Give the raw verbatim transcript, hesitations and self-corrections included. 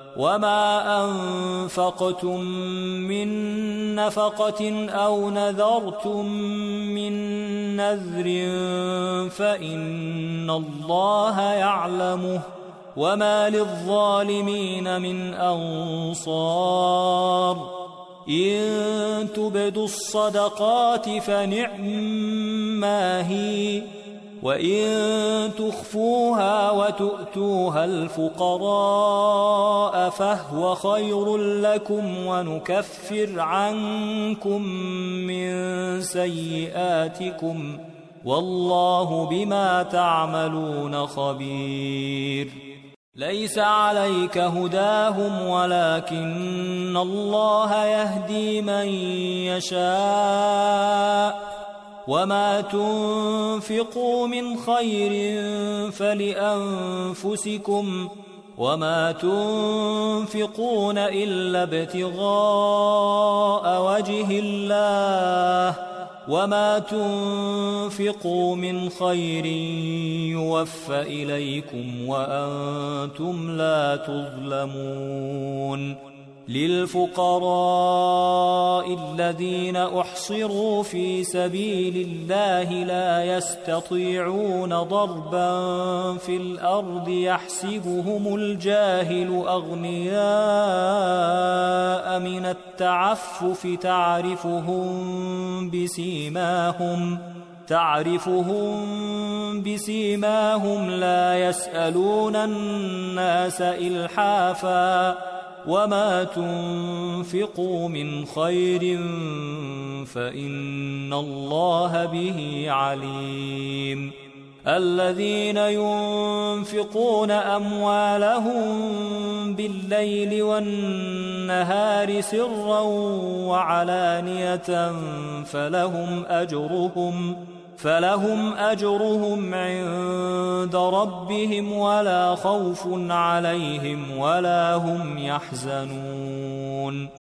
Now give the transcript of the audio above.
وما أنفقتم من نفقة أو نذرتم من نذر فإن الله يعلمه وما للظالمين من أنصار إن تبدوا الصدقات فنعما هي وإن تخفوها وتؤتوها الفقراء فهو خير لكم ونكفر عنكم من سيئاتكم والله بما تعملون خبير ليس عليك هداهم ولكن الله يهدي من يشاء وما تنفقوا من خير فلأنفسكم وما تنفقون إلا ابتغاء وجه الله وما تنفقوا من خير يوفى إليكم وأنتم لا تظلمون للفقراء الذين أحصروا في سبيل الله لا يستطيعون ضربا في الأرض يحسبهم الجاهل أغنياء من التعفف تعرفهم بسيماهم تعرفهم بسيماهم لا يسألون الناس إلحافا وما تنفقوا من خير فإن الله به عليم الذين ينفقون أموالهم بالليل والنهار سرا وعلانية فلهم أجرهم فلهم أجرهم عند ربهم ولا خوف عليهم ولا هم يحزنون